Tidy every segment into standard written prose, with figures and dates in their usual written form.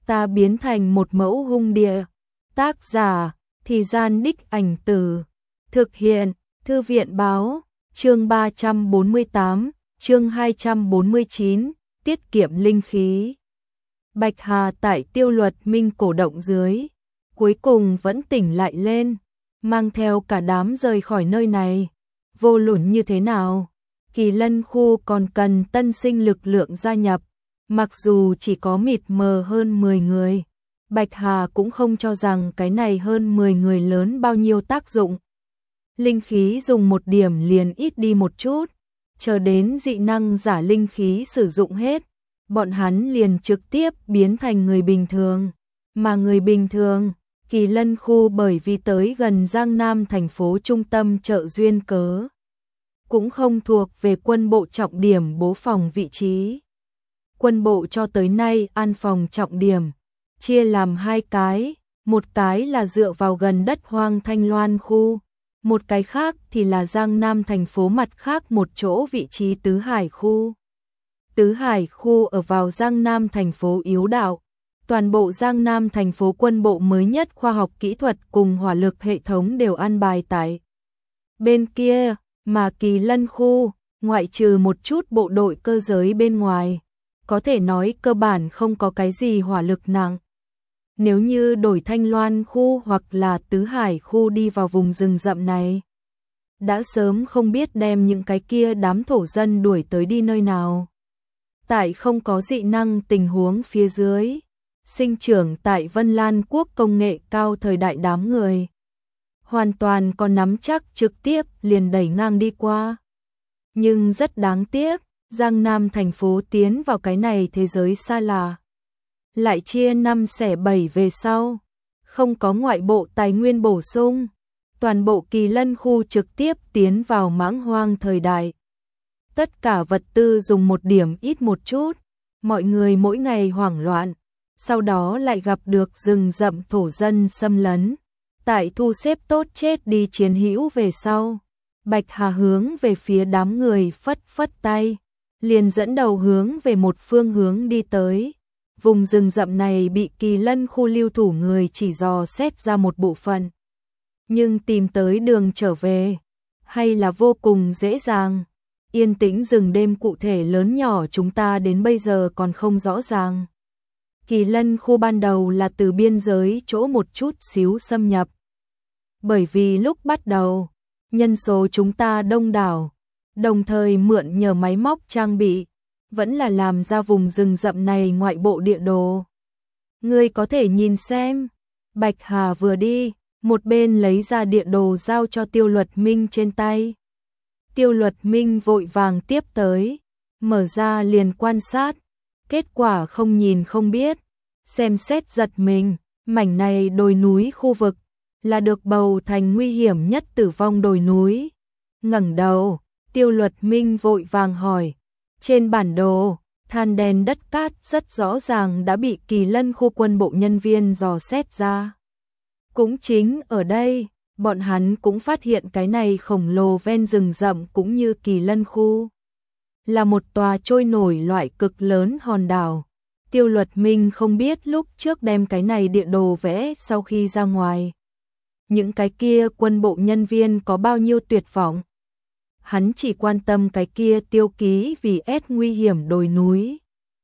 ta biến thành một mẫu hung địa. Tác giả, Thì Gian Đích Ảnh Từ. Thực hiện, Thư viện Báo. Chương 348, chương 249, tiết kiệm linh khí. Bạch Hà tại Tiêu Luật Minh cổ động dưới, cuối cùng vẫn tỉnh lại lên, mang theo cả đám rời khỏi nơi này. Vô luận như thế nào, Kỳ Lân khu còn cần tân sinh lực lượng gia nhập, mặc dù chỉ có mịt mờ hơn 10 người. Bạch Hà cũng không cho rằng cái này hơn 10 người lớn bao nhiêu tác dụng. Linh khí dùng một điểm liền ít đi một chút, chờ đến dị năng giả linh khí sử dụng hết, bọn hắn liền trực tiếp biến thành người bình thường. Mà người bình thường, Kỳ Lân khu bởi vì tới gần Giang Nam thành phố trung tâm chợ duyên cớ, cũng không thuộc về quân bộ trọng điểm bố phòng vị trí. Quân bộ cho tới nay an phòng trọng điểm chia làm hai cái, một cái là dựa vào gần đất hoang Thanh Loan khu, một cái khác thì là Giang Nam thành phố mặt khác một chỗ vị trí Tứ Hải khu. Tứ Hải khu ở vào Giang Nam thành phố yếu đạo, toàn bộ Giang Nam thành phố quân bộ mới nhất khoa học kỹ thuật cùng hỏa lực hệ thống đều an bài tại bên kia, mà Kỳ Lân khu, ngoại trừ một chút bộ đội cơ giới bên ngoài, có thể nói cơ bản không có cái gì hỏa lực nặng. Nếu như đổi Thanh Loan khu hoặc là Tứ Hải khu đi vào vùng rừng rậm này, đã sớm không biết đem những cái kia đám thổ dân đuổi tới đi nơi nào. Tại không có dị năng tình huống phía dưới, sinh trưởng tại Vân Lan quốc công nghệ cao thời đại đám người, hoàn toàn có nắm chắc trực tiếp liền đẩy ngang đi qua. Nhưng rất đáng tiếc, Giang Nam thành phố tiến vào cái này thế giới xa lạ, lại chia 5 xẻ 7 về sau, không có ngoại bộ tài nguyên bổ sung, toàn bộ Kỳ Lân khu trực tiếp tiến vào mãng hoang thời đại. Tất cả vật tư dùng một điểm ít một chút, mọi người mỗi ngày hoảng loạn, sau đó lại gặp được rừng rậm thổ dân xâm lấn. Tại thu xếp tốt chết đi chiến hữu về sau, Bạch Hà hướng về phía đám người phất phất tay, liền dẫn đầu hướng về một phương hướng đi tới. Vùng rừng rậm này bị Kỳ Lân khu lưu thủ người chỉ dò xét ra một bộ phận, nhưng tìm tới đường trở về hay là vô cùng dễ dàng. Yên tĩnh rừng đêm cụ thể lớn nhỏ chúng ta đến bây giờ còn không rõ ràng. Kỳ Lân khu ban đầu là từ biên giới chỗ một chút xíu xâm nhập. Bởi vì lúc bắt đầu, nhân số chúng ta đông đảo, đồng thời mượn nhờ máy móc trang bị, vẫn là làm ra vùng rừng rậm này ngoại bộ địa đồ. Ngươi có thể nhìn xem. Bạch Hà vừa đi, một bên lấy ra địa đồ giao cho Tiêu Luật Minh trên tay. Tiêu Luật Minh vội vàng tiếp tới, mở ra liền quan sát, kết quả không nhìn không biết, xem xét giật mình, mảnh này đồi núi khu vực là được bầu thành nguy hiểm nhất tử vong đồi núi. Ngẩng đầu, Tiêu Luật Minh vội vàng hỏi, trên bản đồ, than đen đất cát rất rõ ràng đã bị Kỳ Lân khu quân bộ nhân viên dò xét ra. Cũng chính ở đây, bọn hắn cũng phát hiện cái này khổng lồ ven rừng rậm cũng như Kỳ Lân khu, là một tòa trôi nổi loại cực lớn hòn đảo. Tiêu Luật Minh không biết lúc trước đem cái này địa đồ vẽ sau khi ra ngoài, những cái kia quân bộ nhân viên có bao nhiêu tuyệt vọng. Hắn chỉ quan tâm cái kia tiêu ký vì ép nguy hiểm đồi núi.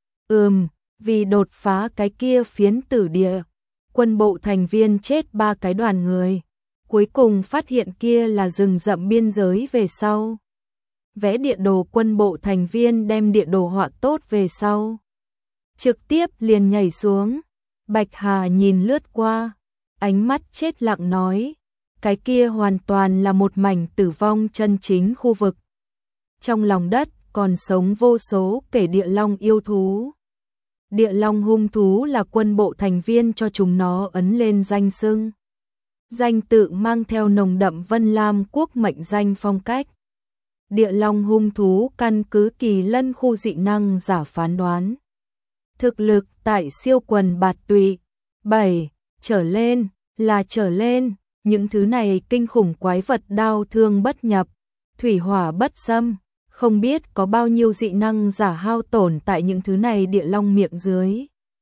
Vì đột phá cái kia phiến tử địa, quân bộ thành viên chết 3 cái đoàn người. Cuối cùng phát hiện kia là rừng rậm biên giới về sau. Vẽ địa đồ quân bộ thành viên đem địa đồ họa tốt về sau, trực tiếp liền nhảy xuống. Bạch Hà nhìn lướt qua, ánh mắt chết lặng nói, cái kia hoàn toàn là một mảnh tử vong chân chính khu vực. Trong lòng đất còn sống vô số kể địa long yêu thú. Địa long hung thú là quân bộ thành viên cho chúng nó ấn lên danh xưng. Danh tự mang theo nồng đậm Vân Lam quốc mệnh danh phong cách. Địa long hung thú căn cứ Kỳ Lân khu dị năng giả phán đoán, thực lực tại siêu quần bạt tụy 7 trở lên là trở lên. Những thứ này kinh khủng quái vật đao thương bất nhập, thủy hỏa bất xâm, không biết có bao nhiêu dị năng giả hao tổn tại những thứ này địa long miệng dưới.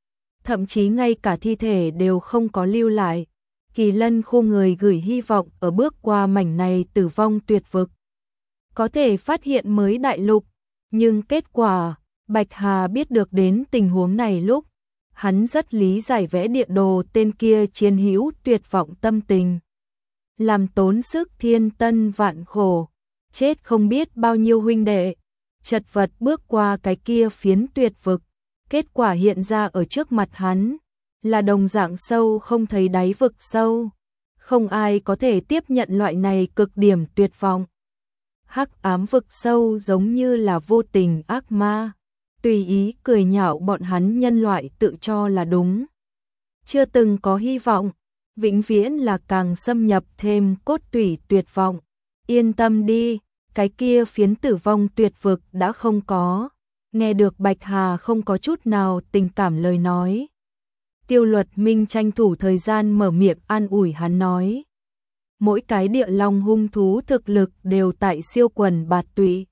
thậm chí ngay cả thi thể đều không có lưu lại. Kỳ Lân khu người gửi hy vọng ở bước qua mảnh này tử vong tuyệt vực, có thể phát hiện mới đại lục, nhưng kết quả, Bạch Hà biết được đến tình huống này lúc, hắn rất lý giải vẽ địa đồ tên kia chiến hữu tuyệt vọng tâm tình. Làm tốn sức thiên tân vạn khổ, chết không biết bao nhiêu huynh đệ, chật vật bước qua cái kia phiến tuyệt vực, kết quả hiện ra ở trước mặt hắn, là đồng dạng sâu không thấy đáy vực sâu. Không ai có thể tiếp nhận loại này cực điểm tuyệt vọng. Hắc ám vực sâu giống như là vô tình ác ma, tùy ý cười nhạo bọn hắn nhân loại tự cho là đúng. Chưa từng có hy vọng, vĩnh viễn là càng xâm nhập thêm cốt tủy tuyệt vọng. Yên tâm đi, cái kia phiến tử vong tuyệt vực đã không có. Nghe được Bạch Hà không có chút nào tình cảm lời nói, Tiêu Luật Minh tranh thủ thời gian mở miệng an ủi hắn nói. Mỗi cái địa long hung thú thực lực đều tại siêu quần bạt tụy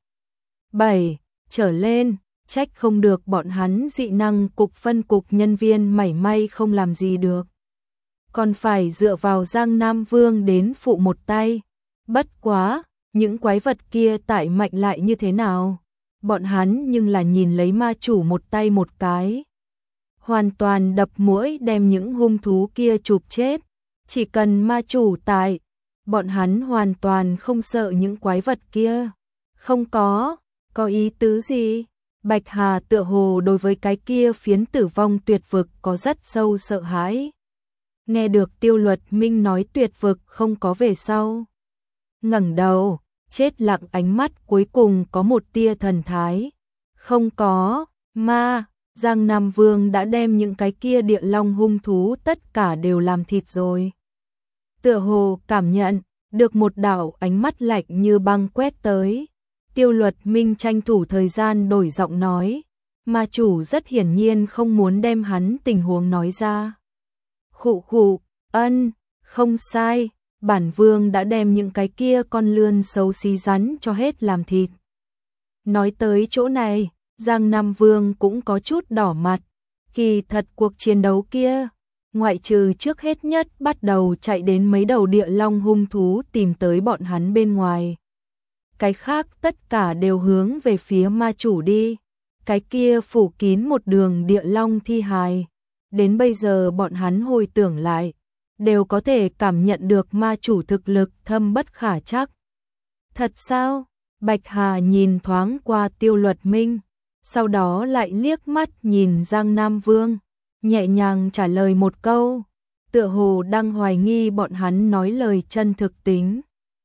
7 trở lên, trách không được bọn hắn dị năng cục phân cục nhân viên mảy may không làm gì được. Còn phải dựa vào Giang Nam Vương đến phụ một tay. Bất quá, những quái vật kia tại mạnh lại như thế nào? Bọn hắn nhưng là nhìn lấy ma chủ một tay một cái. Hoàn toàn đập mũi đem những hung thú kia chụp chết. Chỉ cần ma chủ tại, bọn hắn hoàn toàn không sợ những quái vật kia. Không có ý tứ gì? Bạch Hà tựa hồ đối với cái kia phiến tử vong tuyệt vực có rất sâu sợ hãi. Nghe được Tiêu Luật Minh nói tuyệt vực không có về sau, ngẩng đầu, chết lặng ánh mắt cuối cùng có một tia thần thái. Không có, ma, Giang Nam Vương đã đem những cái kia địa long hung thú tất cả đều làm thịt rồi. Tựa hồ cảm nhận được một đạo ánh mắt lạnh như băng quét tới. Tiêu Luật Minh tranh thủ thời gian đổi giọng nói, ma chủ rất hiển nhiên không muốn đem hắn tình huống nói ra. Khụ khụ, không sai, bản vương đã đem những cái kia con lươn xấu xí rắn cho hết làm thịt. Nói tới chỗ này, Giang Nam Vương cũng có chút đỏ mặt. Kỳ thật cuộc chiến đấu kia, ngoại trừ trước hết nhất bắt đầu chạy đến mấy đầu địa long hung thú tìm tới bọn hắn bên ngoài. Cái khác tất cả đều hướng về phía ma chủ đi. Cái kia phủ kín một đường địa long thi hài. Đến bây giờ bọn hắn hồi tưởng lại, đều có thể cảm nhận được ma chủ thực lực thâm bất khả trắc. Thật sao? Bạch Hà nhìn thoáng qua Tiêu Luật Minh, sau đó lại liếc mắt nhìn Giang Nam Vương, nhẹ nhàng trả lời một câu, tựa hồ đang hoài nghi bọn hắn nói lời chân thực tính.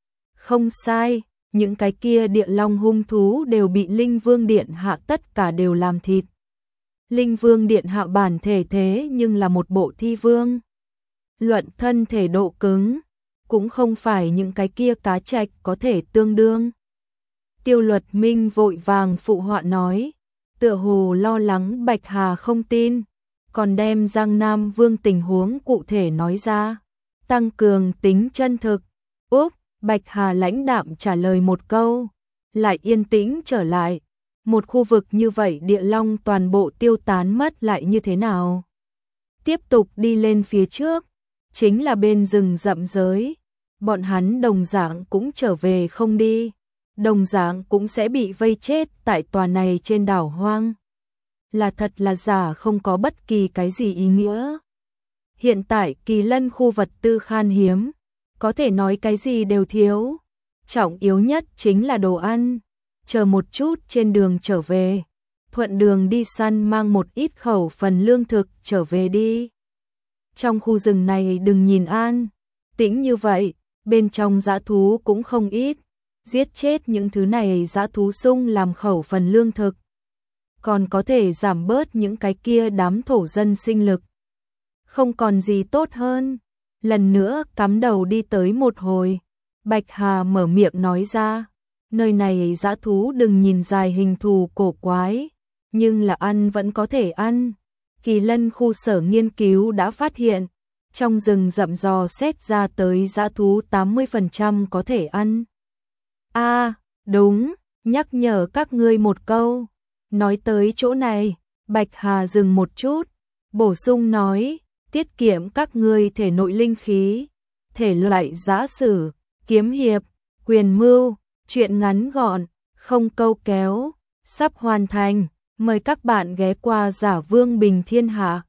Không sai, những cái kia địa long hung thú đều bị Linh Vương Điện Hạ tất cả đều làm thịt. Linh Vương Điện Hạ bản thể thế nhưng là một bộ thi vương. Luận thân thể độ cứng, cũng không phải những cái kia cá trạch có thể tương đương. Tiêu Luật Minh vội vàng phụ họa nói, tựa hồ lo lắng Bạch Hà không tin, còn đem Giang Nam Vương tình huống cụ thể nói ra, tăng cường tính chân thực. Úp, Bạch Hà lãnh đạm trả lời một câu, lại yên tĩnh trở lại. Một khu vực như vậy địa long toàn bộ tiêu tán mất lại như thế nào? Tiếp tục đi lên phía trước, chính là bên rừng rậm giới. Bọn hắn đồng dạng cũng trở về không đi, đồng dạng cũng sẽ bị vây chết tại tòa này trên đảo hoang. Là thật là giả không có bất kỳ cái gì ý nghĩa. Hiện tại Kỳ Lân khu vật tư khan hiếm, có thể nói cái gì đều thiếu. Trọng yếu nhất chính là đồ ăn. Chờ một chút trên đường trở về, thuận đường đi săn mang một ít khẩu phần lương thực trở về đi. Trong khu rừng này đừng nhìn an tĩnh như vậy, bên trong dã thú cũng không ít. Giết chết những thứ này dã thú sung làm khẩu phần lương thực, còn có thể giảm bớt những cái kia đám thổ dân sinh lực. Không còn gì tốt hơn. Lần nữa cắm đầu đi tới một hồi, Bạch Hà mở miệng nói ra, nơi này dã thú đừng nhìn dài hình thù cổ quái, nhưng là ăn vẫn có thể ăn. Kỳ Lân khu sở nghiên cứu đã phát hiện, trong rừng rậm dò xét ra tới dã thú 80% có thể ăn. Đúng, nhắc nhở các ngươi một câu. Nói tới chỗ này, Bạch Hà dừng một chút, bổ sung nói, tiết kiệm các ngươi thể nội linh khí, thể loại giã sử, kiếm hiệp, quyền mưu, truyện ngắn gọn, không câu kéo, sắp hoàn thành, mời các bạn ghé qua Giả Vương Bình Thiên Hạ.